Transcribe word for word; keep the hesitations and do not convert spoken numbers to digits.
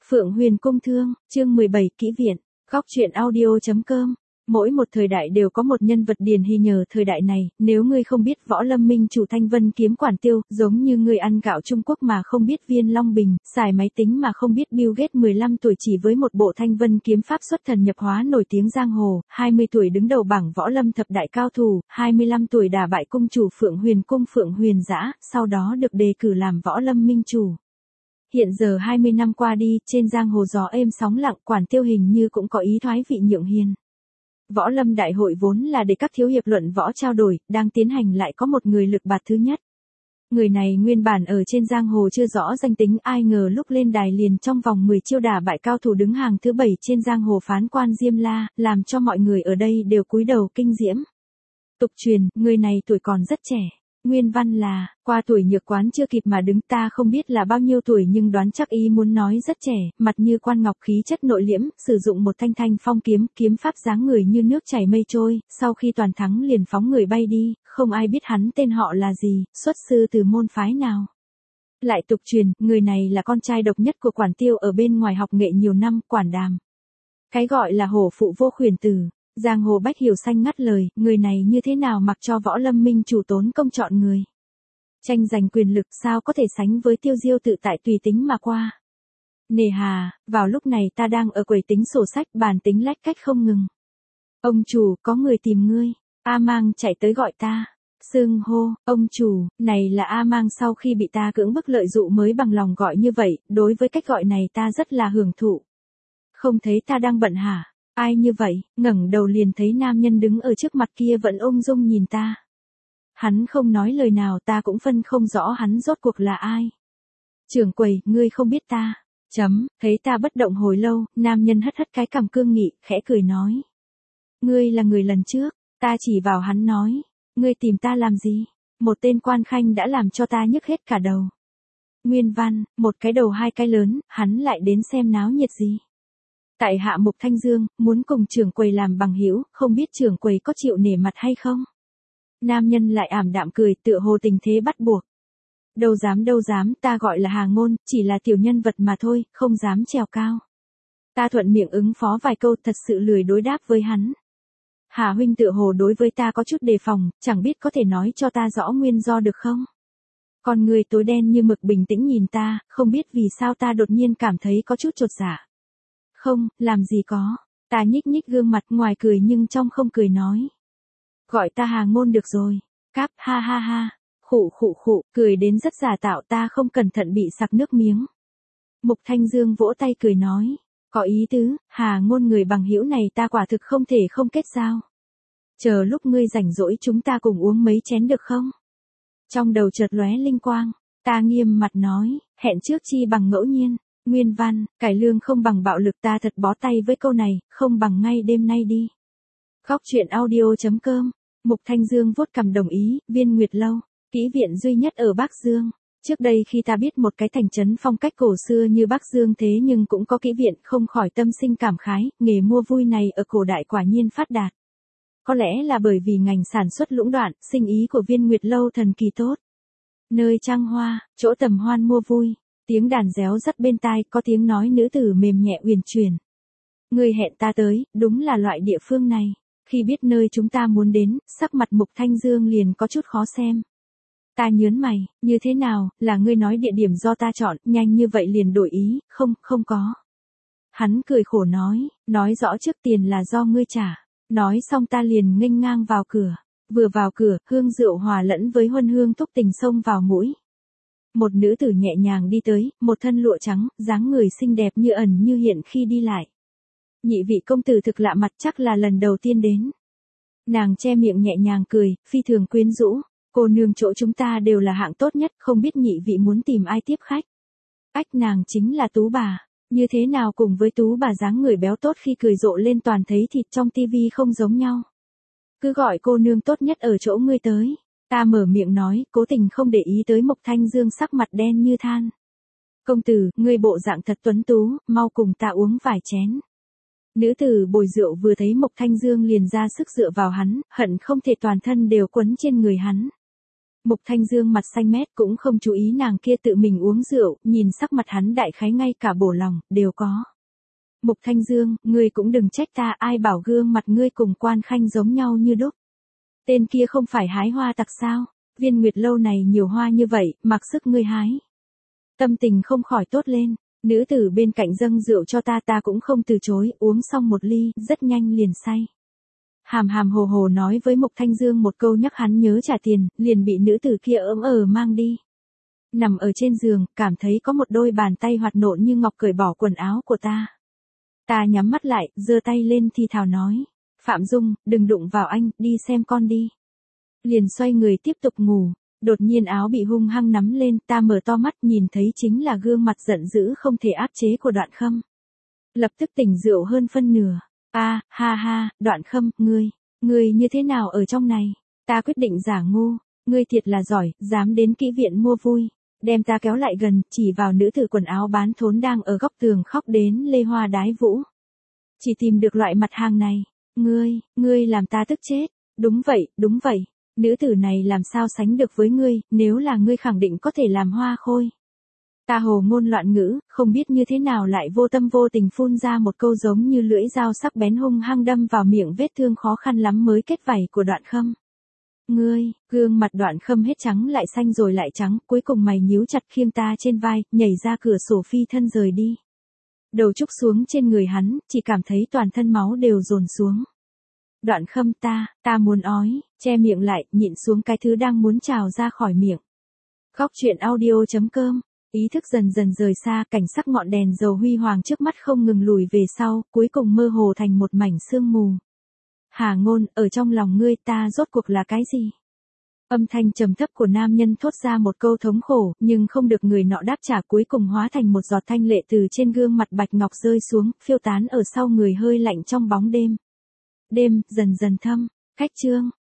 Phượng Huyền Cung Thương, chương mười bảy Kỹ viện, góc truyện audio.com. Mỗi một thời đại đều có một nhân vật điển hình nhờ thời đại này, nếu ngươi không biết Võ Lâm Minh chủ Thanh Vân kiếm quản tiêu, giống như ngươi ăn gạo Trung Quốc mà không biết Viên Long Bình, xài máy tính mà không biết Bill Gates mười lăm tuổi chỉ với một bộ Thanh Vân kiếm pháp xuất thần nhập hóa nổi tiếng giang hồ, hai mươi tuổi đứng đầu bảng Võ Lâm thập đại cao thủ, hai mươi lăm tuổi đả bại cung chủ Phượng Huyền Cung Phượng Huyền Dã, sau đó được đề cử làm Võ Lâm Minh chủ. Hiện giờ hai mươi năm qua đi, trên giang hồ gió êm sóng lặng, quản tiêu hình như cũng có ý thoái vị nhượng hiền. Võ Lâm Đại hội vốn là để các thiếu hiệp luận võ trao đổi, đang tiến hành lại có một người lực bạt thứ nhất. Người này nguyên bản ở trên giang hồ chưa rõ danh tính, ai ngờ lúc lên đài liền trong vòng mười chiêu đả bại cao thủ đứng hàng thứ bảy trên giang hồ phán quan Diêm La, làm cho mọi người ở đây đều cúi đầu kinh diễm. Tục truyền, người này tuổi còn rất trẻ. Nguyên văn là, qua tuổi nhược quán chưa kịp mà đứng, ta không biết là bao nhiêu tuổi nhưng đoán chắc ý muốn nói rất trẻ, mặt như quan ngọc khí chất nội liễm, sử dụng một thanh thanh phong kiếm, kiếm pháp dáng người như nước chảy mây trôi, sau khi toàn thắng liền phóng người bay đi, không ai biết hắn tên họ là gì, xuất sư từ môn phái nào. Lại tục truyền, người này là con trai độc nhất của quản tiêu ở bên ngoài học nghệ nhiều năm, Quản Đàm. Cái gọi là hổ phụ vô khuyển tử. Giang hồ Bách Hiểu Xanh ngắt lời, người này như thế nào mặc cho Võ Lâm Minh chủ tốn công chọn người. Tranh giành quyền lực sao có thể sánh với Tiêu Diêu tự tại tùy tính mà qua. Nề hà, vào lúc này ta đang ở quầy tính sổ sách, bàn tính lách cách không ngừng. Ông chủ, có người tìm ngươi. A Mang chạy tới gọi ta. Xưng hô, ông chủ, này là A Mang sau khi bị ta cưỡng bức lợi dụ mới bằng lòng gọi như vậy, đối với cách gọi này ta rất là hưởng thụ. Không thấy ta đang bận hả? Ai như vậy, ngẩng đầu liền thấy nam nhân đứng ở trước mặt kia vẫn ung dung nhìn ta. Hắn không nói lời nào, ta cũng phân không rõ hắn rốt cuộc là ai. Trưởng quầy, ngươi không biết ta. Chấm, thấy ta bất động hồi lâu, nam nhân hất hất cái cằm cương nghị, khẽ cười nói. Ngươi là người lần trước, ta chỉ vào hắn nói. Ngươi tìm ta làm gì? Một tên quan khanh đã làm cho ta nhức hết cả đầu. Nguyên văn, một cái đầu hai cái lớn, hắn lại đến xem náo nhiệt gì. Tại hạ Mục Thanh Dương, muốn cùng trưởng quầy làm bằng hữu, không biết trưởng quầy có chịu nể mặt hay không? Nam nhân lại ảm đạm cười, tựa hồ tình thế bắt buộc. Đâu dám đâu dám, ta gọi là Hà Ngôn, chỉ là tiểu nhân vật mà thôi, không dám trèo cao. Ta thuận miệng ứng phó vài câu, thật sự lười đối đáp với hắn. Hà huynh tựa hồ đối với ta có chút đề phòng, chẳng biết có thể nói cho ta rõ nguyên do được không? Con người tối đen như mực bình tĩnh nhìn ta, không biết vì sao ta đột nhiên cảm thấy có chút chột dạ. Không, làm gì có. Ta nhích nhích gương mặt ngoài cười nhưng trong không cười nói. Gọi ta Hà Ngôn được rồi. Cáp, ha ha ha. Khụ khụ khụ, cười đến rất giả tạo, ta không cẩn thận bị sặc nước miếng. Mục Thanh Dương vỗ tay cười nói. Có ý tứ, Hà Ngôn người bằng hữu này ta quả thực không thể không kết giao. Chờ lúc ngươi rảnh rỗi chúng ta cùng uống mấy chén được không? Trong đầu chợt lóe linh quang, ta nghiêm mặt nói, hẹn trước chi bằng ngẫu nhiên. Nguyên văn, cải lương không bằng bạo lực, ta thật bó tay với câu này, không bằng ngay đêm nay đi. Góc truyện audio.com, Mục Thanh Dương vuốt cằm đồng ý, Viên Nguyệt Lâu, kỹ viện duy nhất ở Bắc Dương. Trước đây khi ta biết một cái thành trấn phong cách cổ xưa như Bắc Dương thế nhưng cũng có kỹ viện, không khỏi tâm sinh cảm khái, nghề mua vui này ở cổ đại quả nhiên phát đạt. Có lẽ là bởi vì ngành sản xuất lũng đoạn, sinh ý của Viên Nguyệt Lâu thần kỳ tốt. Nơi trăng hoa, chỗ tầm hoan mua vui. Tiếng đàn réo rắt bên tai, có tiếng nói nữ tử mềm nhẹ uyển chuyển. Ngươi hẹn ta tới, đúng là loại địa phương này. Khi biết nơi chúng ta muốn đến, sắc mặt Mục Thanh Dương liền có chút khó xem. Ta nhớn mày, như thế nào, là ngươi nói địa điểm do ta chọn, nhanh như vậy liền đổi ý, không, không có. Hắn cười khổ nói, nói rõ trước tiền là do ngươi trả. Nói xong ta liền nghênh ngang vào cửa. Vừa vào cửa, hương rượu hòa lẫn với huân hương thúc tình xông vào mũi. Một nữ tử nhẹ nhàng đi tới, một thân lụa trắng, dáng người xinh đẹp như ẩn như hiện khi đi lại. Nhị vị công tử thực lạ mặt, chắc là lần đầu tiên đến. Nàng che miệng nhẹ nhàng cười, phi thường quyến rũ. Cô nương chỗ chúng ta đều là hạng tốt nhất, không biết nhị vị muốn tìm ai tiếp khách. Ách, nàng chính là Tú bà. Như thế nào cùng với Tú bà dáng người béo tốt khi cười rộ lên toàn thấy thịt trong tivi không giống nhau. Cứ gọi cô nương tốt nhất ở chỗ ngươi tới. Ta mở miệng nói, cố tình không để ý tới Mục Thanh Dương sắc mặt đen như than. Công tử, ngươi bộ dạng thật tuấn tú, mau cùng ta uống vài chén. Nữ tử bồi rượu vừa thấy Mục Thanh Dương liền ra sức dựa vào hắn, hận không thể toàn thân đều quấn trên người hắn. Mục Thanh Dương mặt xanh mét cũng không chú ý nàng kia tự mình uống rượu, nhìn sắc mặt hắn đại khái ngay cả bổ lòng, đều có. Mục Thanh Dương, ngươi cũng đừng trách ta, ai bảo gương mặt ngươi cùng Quan Khanh giống nhau như đúc. Tên kia không phải hái hoa tặc sao, Viên Nguyệt lâu này nhiều hoa như vậy, mặc sức ngươi hái. Tâm tình không khỏi tốt lên, nữ tử bên cạnh dâng rượu cho ta ta cũng không từ chối, uống xong một ly, rất nhanh liền say. Hàm hàm hồ hồ nói với Mục Thanh Dương một câu nhắc hắn nhớ trả tiền, liền bị nữ tử kia ỡm ờ mang đi. Nằm ở trên giường, cảm thấy có một đôi bàn tay hoạt nộn như ngọc cởi bỏ quần áo của ta. Ta nhắm mắt lại, giơ tay lên thì thào nói. Phạm Dung, đừng đụng vào anh, đi xem con đi. Liền xoay người tiếp tục ngủ, đột nhiên áo bị hung hăng nắm lên, ta mở to mắt nhìn thấy chính là gương mặt giận dữ không thể áp chế của Đoạn Khâm. Lập tức tỉnh rượu hơn phân nửa. A, ha ha, Đoạn Khâm, ngươi, ngươi như thế nào ở trong này? Ta quyết định giả ngu, ngươi thiệt là giỏi, dám đến kỹ viện mua vui. Đem ta kéo lại gần, chỉ vào nữ tử quần áo bán thốn đang ở góc tường khóc đến lê hoa đái vũ. Chỉ tìm được loại mặt hàng này. Ngươi, ngươi làm ta tức chết. Đúng vậy, đúng vậy. Nữ tử này làm sao sánh được với ngươi, nếu là ngươi khẳng định có thể làm hoa khôi. Ta hồ ngôn loạn ngữ, không biết như thế nào lại vô tâm vô tình phun ra một câu giống như lưỡi dao sắc bén hung hăng đâm vào miệng vết thương khó khăn lắm mới kết vảy của Đoạn Khâm. Ngươi, gương mặt Đoạn Khâm hết trắng lại xanh rồi lại trắng, cuối cùng mày nhíu chặt khiêng ta trên vai, nhảy ra cửa sổ phi thân rời đi. Đầu trúc xuống trên người hắn, chỉ cảm thấy toàn thân máu đều dồn xuống. Đoạn Khâm ta, ta muốn ói, che miệng lại, nhịn xuống cái thứ đang muốn trào ra khỏi miệng. Góc truyện audio chấm com, ý thức dần dần rời xa, cảnh sắc ngọn đèn dầu huy hoàng trước mắt không ngừng lùi về sau, cuối cùng mơ hồ thành một mảnh sương mù. Hà Ngôn, ở trong lòng ngươi ta rốt cuộc là cái gì? Âm thanh trầm thấp của nam nhân thốt ra một câu thống khổ, nhưng không được người nọ đáp trả, cuối cùng hóa thành một giọt thanh lệ từ trên gương mặt bạch ngọc rơi xuống, phiêu tán ở sau người hơi lạnh trong bóng đêm. Đêm, dần dần thâm, khách trương.